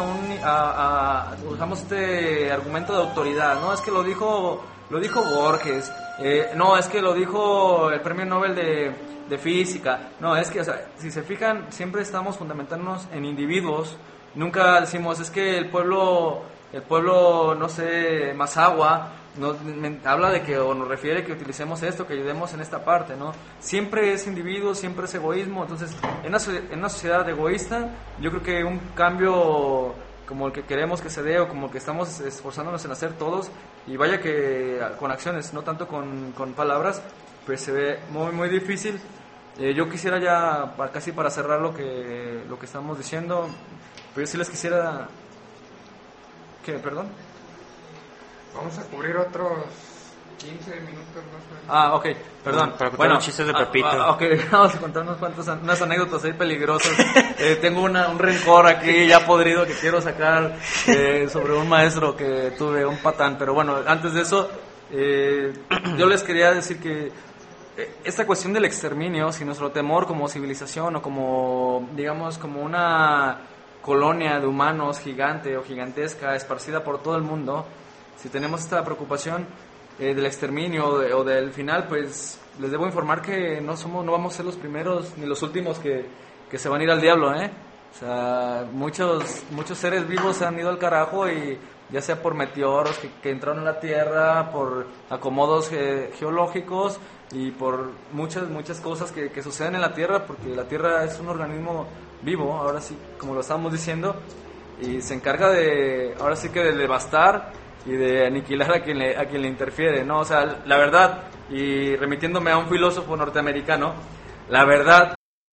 Speaker 3: usamos este argumento de autoridad, ¿no? Es que lo dijo Borges, no, es que lo dijo el premio Nobel de física. No, es que, o sea, si se fijan, siempre estamos fundamentándonos en individuos. Nunca decimos, es que el pueblo, no sé, Mazahua, habla de que, o nos refiere que utilicemos esto, que ayudemos en esta parte, ¿no? Siempre es individuo, siempre es egoísmo. Entonces, en una sociedad egoísta, yo creo que un cambio como el que queremos que se dé, o como el que estamos esforzándonos en hacer todos, y vaya que con acciones, no tanto con palabras, pues se ve muy, muy difícil. Yo quisiera ya, casi para cerrar lo que estamos diciendo, pues yo sí les quisiera... ¿Qué? ¿Perdón?
Speaker 2: Vamos a cubrir otros 15 minutos más.
Speaker 3: Ok, perdón.
Speaker 1: Para contar los chistes de Pepito.
Speaker 3: Ok, vamos a contar unas anécdotas ahí peligrosas. Tengo un rencor aquí ya podrido que quiero sacar sobre un maestro que tuve, un patán. Pero bueno, antes de eso, yo les quería decir que esta cuestión del exterminio, si nuestro temor como civilización o como, digamos, como una colonia de humanos gigante o gigantesca esparcida por todo el mundo, si tenemos esta preocupación del exterminio o del final, pues les debo informar que no vamos a ser los primeros ni los últimos que se van a ir al diablo, ¿eh? O sea, muchos seres vivos se han ido al carajo, y ya sea por meteoros que entraron a la Tierra, por acomodos geológicos y por muchas cosas que suceden en la Tierra, porque la Tierra es un organismo vivo, ahora sí, como lo estábamos diciendo, y se encarga ahora sí que de devastar y de aniquilar a quien le interfiere, ¿no? O sea, la verdad, y remitiéndome a un filósofo norteamericano, la verdad,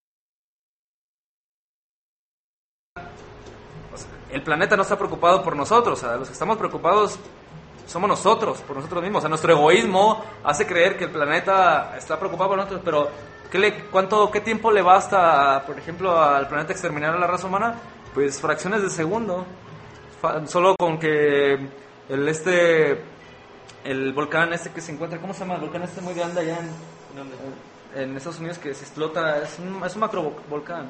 Speaker 3: o sea, el planeta no está preocupado por nosotros, o sea, los que estamos preocupados somos nosotros, por nosotros mismos. O sea, nuestro egoísmo hace creer que el planeta está preocupado por nosotros, pero ¿qué tiempo le basta, por ejemplo, al planeta exterminar a la raza humana? Pues fracciones de segundo. Solo con que el volcán que se encuentra, ¿cómo se llama? El volcán muy grande allá en Estados Unidos, que se explota, es un macrovolcán.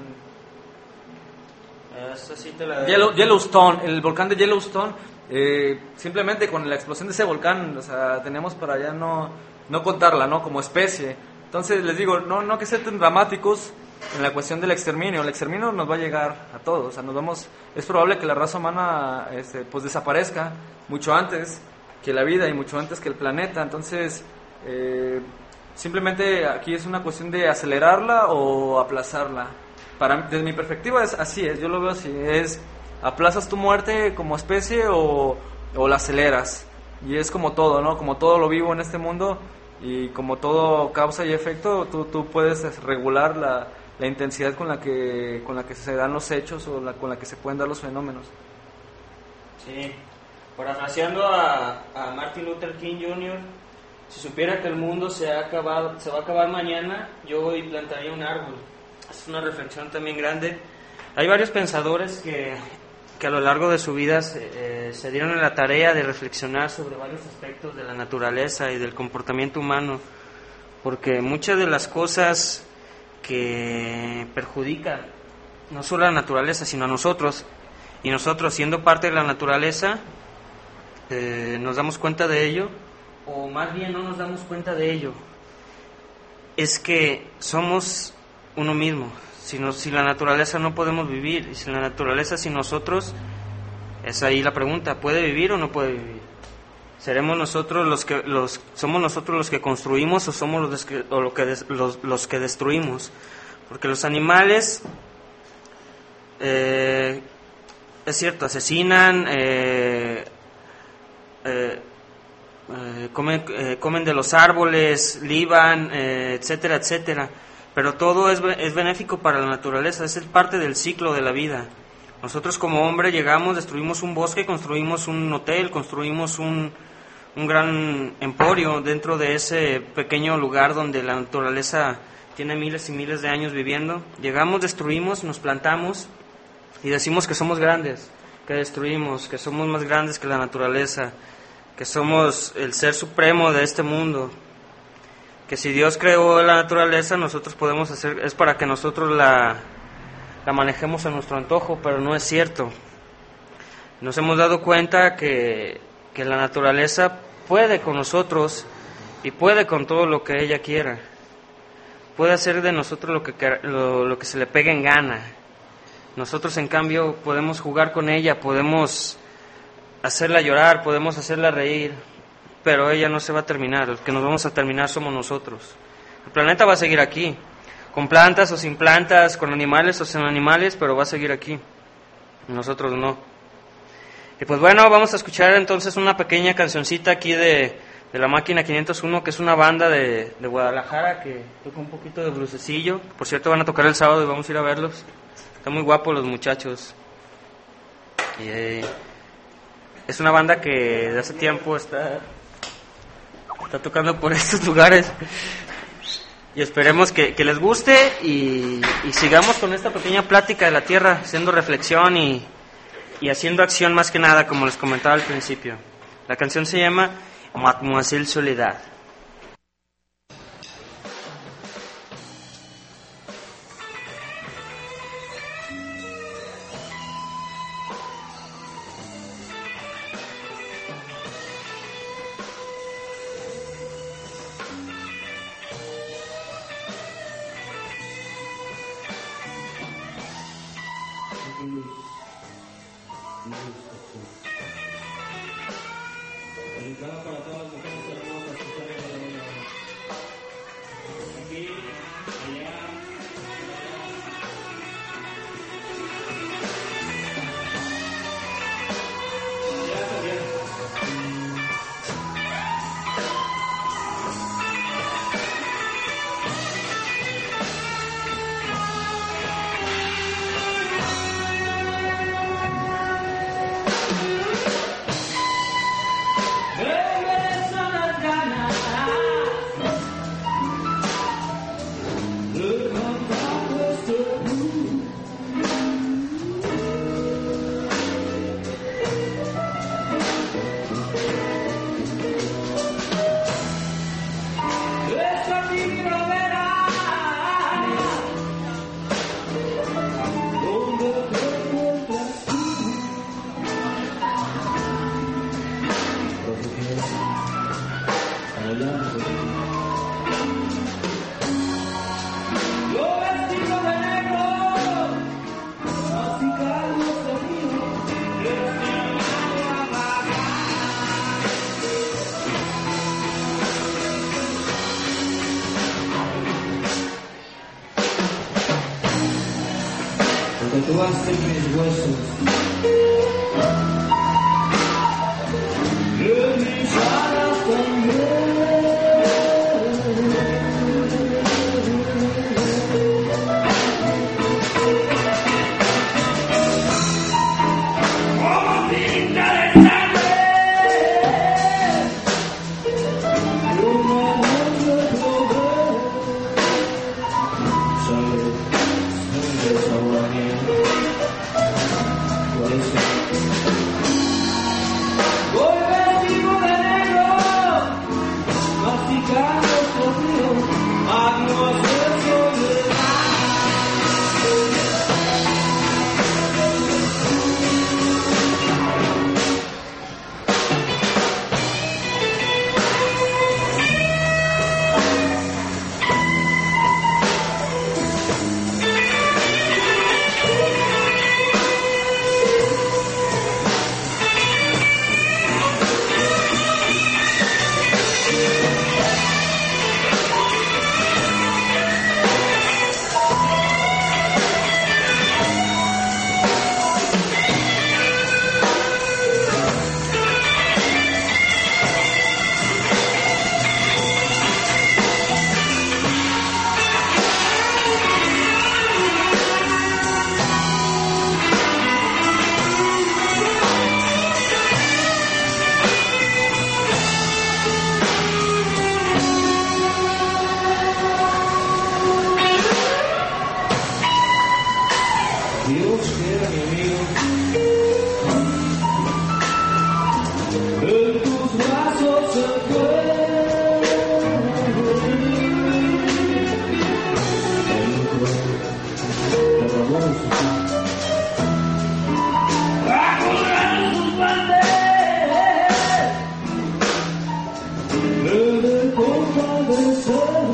Speaker 3: Yellowstone, el volcán de Yellowstone. Simplemente con la explosión de ese volcán, o sea, tenemos para ya no contarla, ¿no? Como especie. Entonces les digo, no que sean tan dramáticos en la cuestión del exterminio. El exterminio nos va a llegar a todos. O sea, es probable que la raza humana pues desaparezca mucho antes que la vida y mucho antes que el planeta. Entonces simplemente aquí es una cuestión de acelerarla o aplazarla. Desde mi perspectiva yo lo veo así, aplazas tu muerte como especie o la aceleras. Y es como todo, ¿no? Como todo lo vivo en este mundo, y como todo causa y efecto, tú puedes regular la intensidad con la que se dan los hechos, o con la que se pueden dar los fenómenos.
Speaker 1: Sí, parafraseando a Martin Luther King Jr., si supiera que el mundo se va a acabar mañana, yo hoy plantaría un árbol. Es una reflexión también grande. Hay varios pensadores que a lo largo de su vida se dieron a la tarea de reflexionar sobre varios aspectos de la naturaleza y del comportamiento humano, porque muchas de las cosas que perjudican no solo a la naturaleza, sino a nosotros, y nosotros siendo parte de la naturaleza nos damos cuenta de ello, o más bien no nos damos cuenta de ello, es que somos uno mismo. Si la naturaleza no podemos vivir, y si la naturaleza sin nosotros, es ahí la pregunta: ¿puede vivir o no puede vivir? ¿Seremos nosotros somos nosotros los que construimos, o somos los que destruimos? Porque los animales, es cierto, asesinan, comen de los árboles, liban, etcétera, etcétera. Pero todo es benéfico para la naturaleza, es parte del ciclo de la vida. Nosotros como hombre llegamos, destruimos un bosque, construimos un hotel, construimos un gran emporio dentro de ese pequeño lugar donde la naturaleza tiene miles y miles de años viviendo. Llegamos, destruimos, nos plantamos y decimos que somos grandes, que destruimos, que somos más grandes que la naturaleza, que somos el ser supremo de este mundo. Que si Dios creó la naturaleza, nosotros podemos hacer, es para que nosotros la manejemos a nuestro antojo, pero no es cierto. Nos hemos dado cuenta que la naturaleza puede con nosotros y puede con todo lo que ella quiera. Puede hacer de nosotros lo que se le pegue en gana. Nosotros, en cambio, podemos jugar con ella, podemos hacerla llorar, podemos hacerla reír. pero ella no se va a terminar. Los que nos vamos a terminar somos nosotros. El planeta va a seguir aquí, con plantas o sin plantas, con animales o sin animales, pero va a seguir aquí. Nosotros no. Y pues bueno, vamos a escuchar entonces una pequeña cancioncita aquí de La Máquina 501, que es una banda de Guadalajara que toca un poquito de blusecillo. Por cierto, van a tocar el sábado y vamos a ir a verlos. Están muy guapos los muchachos. Y, es una banda que de hace tiempo está tocando por estos lugares. Y esperemos que les guste y sigamos con esta pequeña plática de la Tierra, haciendo reflexión y haciendo acción más que nada, como les comentaba al principio. La canción se llama Mademoiselle Soledad.
Speaker 4: Tatuaste mis huesos en mis alas también. Como tinta de sangre, y un amor de poder. Sangre sabor. Voy vestido de negro, masticando sofrío, años de soledad. Dios quiera mi amigo, en tus brazos se fue. A colgar sus banderas, en el compadecer.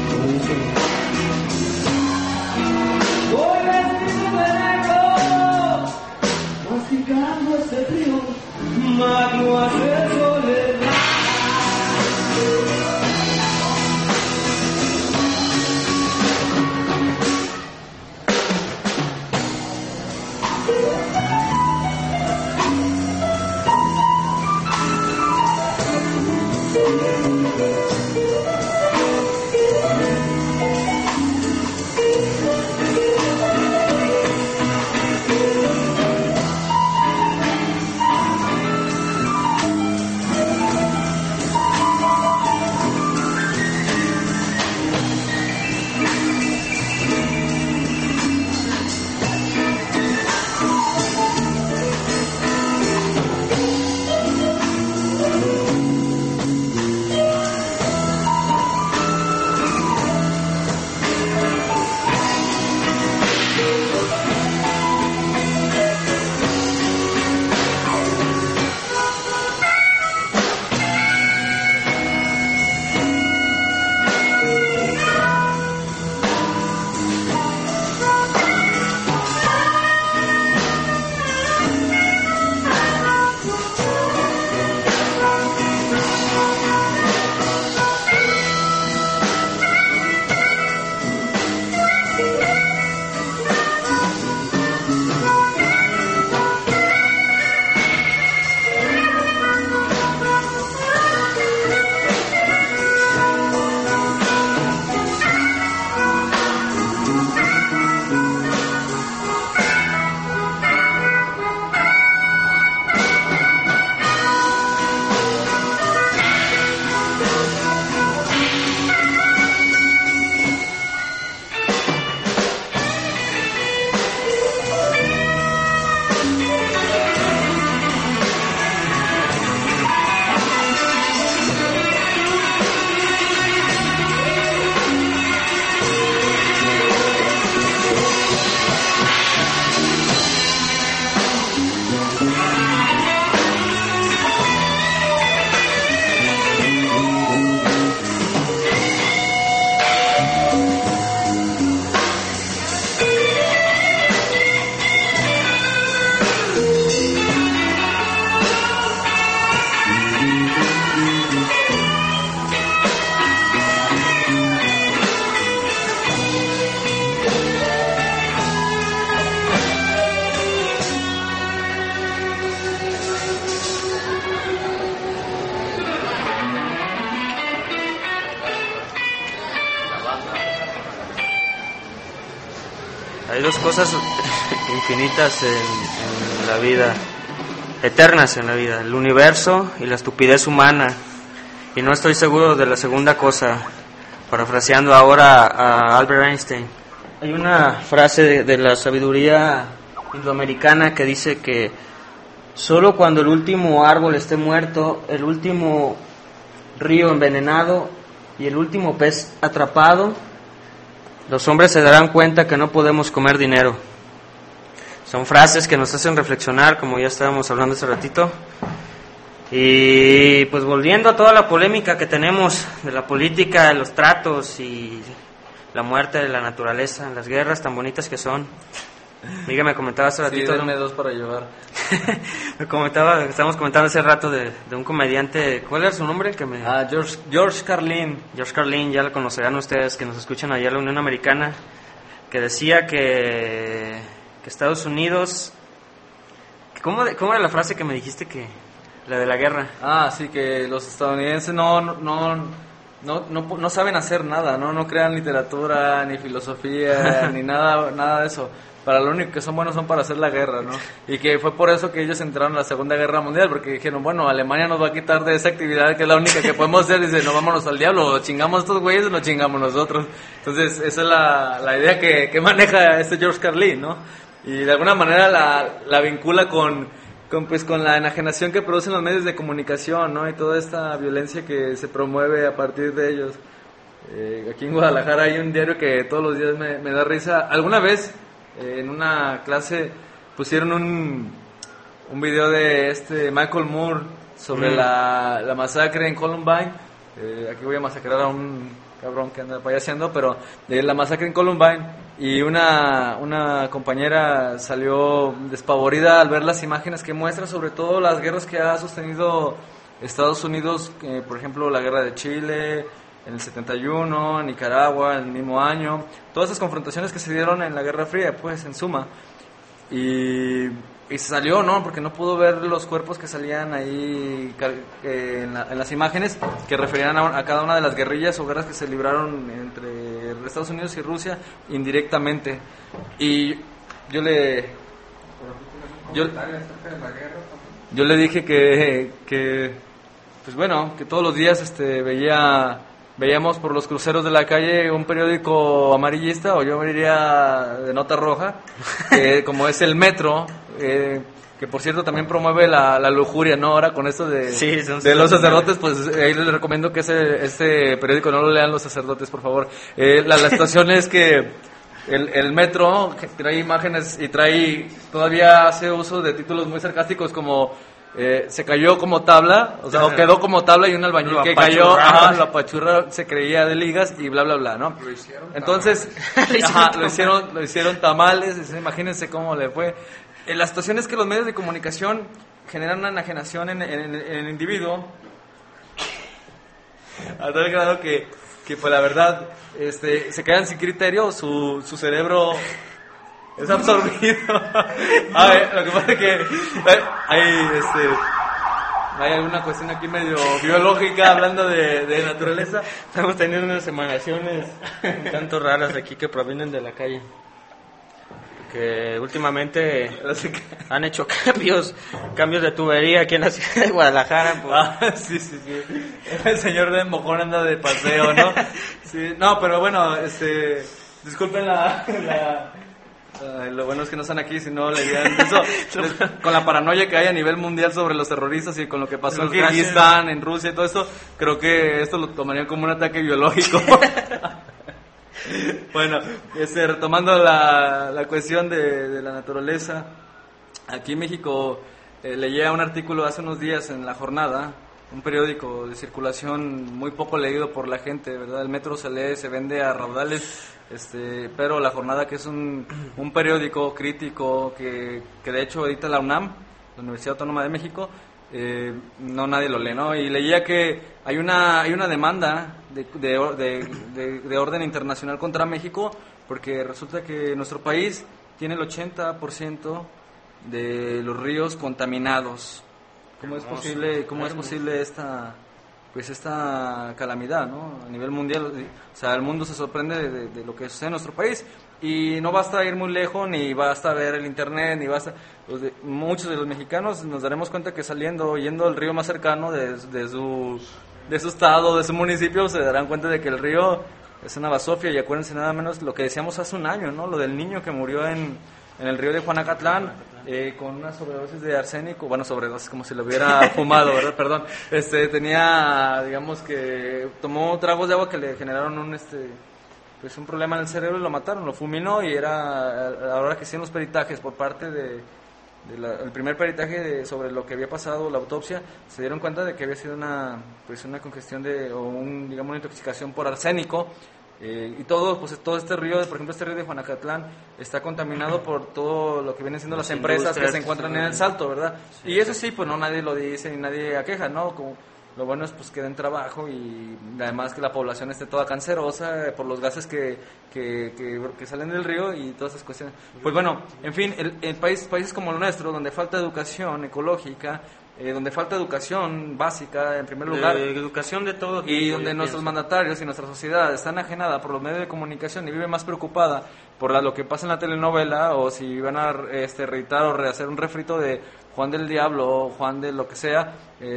Speaker 4: Voy vestido de negro,
Speaker 1: dos cosas infinitas en la vida, eternas en la vida, el universo y la estupidez humana. Y no estoy seguro de la segunda cosa, parafraseando ahora a Albert Einstein. Hay una frase de la sabiduría indoamericana que dice que solo cuando el último árbol esté muerto, el último río envenenado y el último pez atrapado, los hombres se darán cuenta que no podemos comer dinero. Son frases que nos hacen reflexionar, como ya estábamos hablando hace ratito. Y pues volviendo a toda la polémica que tenemos de la política, de los tratos y la muerte de la naturaleza, las guerras tan bonitas que son. Miguel me comentaba hace ratito.
Speaker 3: Sí, denme dos para llevar.
Speaker 1: Estábamos comentando hace rato de un comediante. ¿Cuál era su nombre?
Speaker 3: George Carlin.
Speaker 1: George Carlin, ya lo conocerán ustedes que nos escuchan allá en la Unión Americana, que decía que Estados Unidos. ¿Cómo era la frase que me dijiste que la de la guerra?
Speaker 3: Sí, que los estadounidenses no saben hacer nada, no crean literatura, ni filosofía, ni nada de eso. Para lo único que son buenos son para hacer la guerra, ¿no? Y que fue por eso que ellos entraron a la Segunda Guerra Mundial, porque dijeron, bueno, Alemania nos va a quitar de esa actividad que es la única que podemos hacer. Dice, no, vámonos al diablo, o chingamos a estos güeyes o nos chingamos nosotros. Entonces, esa es la idea que maneja este George Carlin, ¿no? Y de alguna manera la vincula con la enajenación que producen los medios de comunicación, ¿no? Y toda esta violencia que se promueve a partir de ellos. Aquí en Guadalajara hay un diario que todos los días me da risa. Alguna vez en una clase pusieron un video de Michael Moore sobre la masacre en Columbine. Aquí voy a masacrar a un cabrón que anda payaseando, pero la masacre en Columbine, y una compañera salió despavorida al ver las imágenes que muestra sobre todo las guerras que ha sostenido Estados Unidos, por ejemplo la guerra de Chile en el 71, Nicaragua en el mismo año, todas esas confrontaciones que se dieron en la Guerra Fría, pues en suma, y se salió, ¿no? Porque no pudo ver los cuerpos que salían ahí en las imágenes que referían a cada una de las guerrillas o guerras que se libraron entre Estados Unidos y Rusia indirectamente. Y yo le dije que pues bueno, que todos los días veíamos por los cruceros de la calle un periódico amarillista, o yo diría de nota roja, como es el Metro, que por cierto también promueve la lujuria, ¿no? Ahora con esto de los sacerdotes, pues ahí les recomiendo que este periódico no lo lean los sacerdotes, por favor. La situación es que el Metro trae imágenes y todavía hace uso de títulos muy sarcásticos como se cayó como tabla, o sea, o quedó como tabla, y un albañil que cayó, lo apachurra, se creía de ligas y bla bla bla, ¿no? Entonces, lo hicieron tamales, imagínense cómo le fue. La situación es que los medios de comunicación generan una enajenación en el individuo a tal grado que pues la verdad se quedan sin criterio, su cerebro es absorbido. Lo que pasa es que hay alguna cuestión aquí medio biológica, hablando de naturaleza.
Speaker 1: Estamos teniendo unas emanaciones un tanto raras aquí que provienen de la calle, que últimamente han hecho cambios de tubería aquí en la ciudad de Guadalajara.
Speaker 3: Sí. El señor de Mojón anda de paseo, ¿no? Sí, no, pero bueno, disculpen lo bueno es que no están aquí, si no leían eso. Con la paranoia que hay a nivel mundial sobre los terroristas y con lo que pasó en Kirguistán, en Rusia y todo esto, creo que esto lo tomarían como un ataque biológico. Bueno, retomando la cuestión de la naturaleza, aquí en México leía un artículo hace unos días en La Jornada, un periódico de circulación muy poco leído por la gente, ¿verdad? El Metro se lee, se vende a raudales, pero La Jornada, que es un periódico crítico que de hecho edita la UNAM, la Universidad Autónoma de México, no nadie lo lee, ¿no? Y leía que hay una demanda de orden internacional contra México, porque resulta que nuestro país tiene el 80% de los ríos contaminados. ¿Cómo es posible esta calamidad, ¿no? A nivel mundial, o sea, el mundo se sorprende de lo que sucede en nuestro país. Y no basta ir muy lejos, ni basta ver el internet, ni basta... muchos de los mexicanos nos daremos cuenta que yendo al río más cercano de su estado, de su municipio, se darán cuenta de que el río es una basofia. Y acuérdense nada menos lo que decíamos hace un año, ¿no? Lo del niño que murió en el río de Juanacatlán con una sobredosis de arsénico. Bueno, sobredosis como si lo hubiera fumado, ¿verdad? Perdón. Tenía, digamos que tomó tragos de agua que le generaron un problema en el cerebro y lo mataron, lo fulminó. Y era ahora que hicieron los peritajes por parte el primer peritaje sobre lo que había pasado, la autopsia, se dieron cuenta de que había sido una congestión digamos una intoxicación por arsénico. Y todo este río, por ejemplo este río de Juanacatlán, está contaminado por todo lo que vienen siendo las empresas que se encuentran en el Salto, ¿verdad? Sí, y eso sí, pues no nadie lo dice ni nadie aqueja, ¿no? Como lo bueno es pues que den trabajo y además que la población esté toda cancerosa por los gases que salen del río y todas esas cuestiones. Pues bueno, en fin, países como el nuestro, donde falta educación ecológica, donde falta educación básica en primer lugar,
Speaker 1: educación de todo tipo,
Speaker 3: y donde nuestros mandatarios y nuestra sociedad están ajenada por los medios de comunicación y vive más preocupada por lo que pasa en la telenovela, o si van a reeditar o rehacer un refrito de Juan del Diablo o Juan de lo que sea.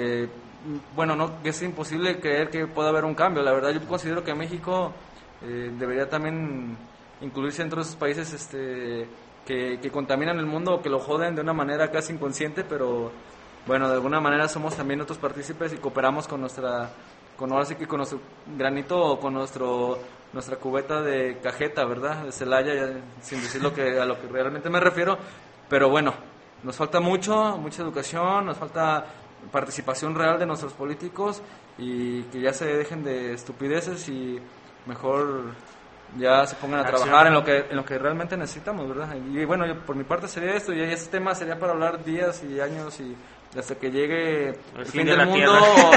Speaker 3: Bueno, no, es imposible creer que pueda haber un cambio. La verdad, yo considero que México debería también incluirse entre esos países que contaminan el mundo o que lo joden de una manera casi inconsciente, pero bueno, de alguna manera somos también otros partícipes y cooperamos con ahora sí que con nuestro granito o con nuestra cubeta de cajeta, ¿verdad? De Celaya, sin decir a lo que realmente me refiero, pero bueno, nos falta mucha educación, nos falta participación real de nuestros políticos y que ya se dejen de estupideces y mejor ya se pongan a trabajar en lo que realmente necesitamos, ¿verdad? Y bueno, por mi parte sería esto, y este tema sería para hablar días y años y hasta que llegue el fin del mundo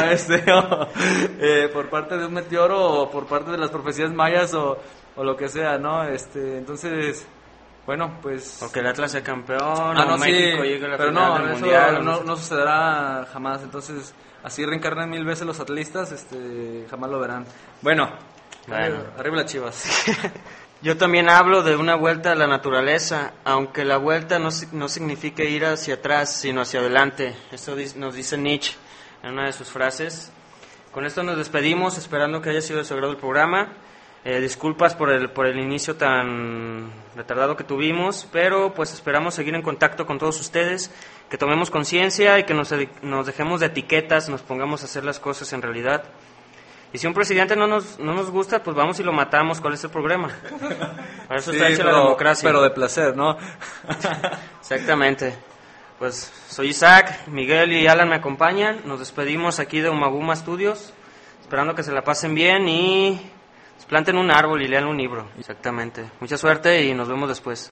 Speaker 3: por parte de un meteoro o por parte de las profecías mayas o lo que sea, ¿no? Entonces, bueno, pues...
Speaker 1: O que el Atlas sea campeón, o México llegue a la
Speaker 3: pero
Speaker 1: final del mundial.
Speaker 3: No sucederá jamás. Entonces, así reencarnen 1000 veces los atlistas, jamás lo verán. Bueno, arriba las Chivas.
Speaker 1: Yo también hablo de una vuelta a la naturaleza, aunque la vuelta no signifique ir hacia atrás, sino hacia adelante. Esto nos dice Nietzsche en una de sus frases. Con esto nos despedimos, esperando que haya sido de su agrado el programa. Disculpas por el inicio tan retardado que tuvimos, pero pues esperamos seguir en contacto con todos ustedes, que tomemos conciencia y que nos dejemos de etiquetas, nos pongamos a hacer las cosas en realidad. Y si un presidente no nos gusta, pues vamos y lo matamos. ¿Cuál es el problema? Para eso está hecha la democracia.
Speaker 3: Pero de placer, ¿no?
Speaker 1: Exactamente. Pues soy Isaac, Miguel y Alan me acompañan. Nos despedimos aquí de Umaguma Studios, esperando que se la pasen bien y planten un árbol y lean un libro. Exactamente. Mucha suerte y nos vemos después.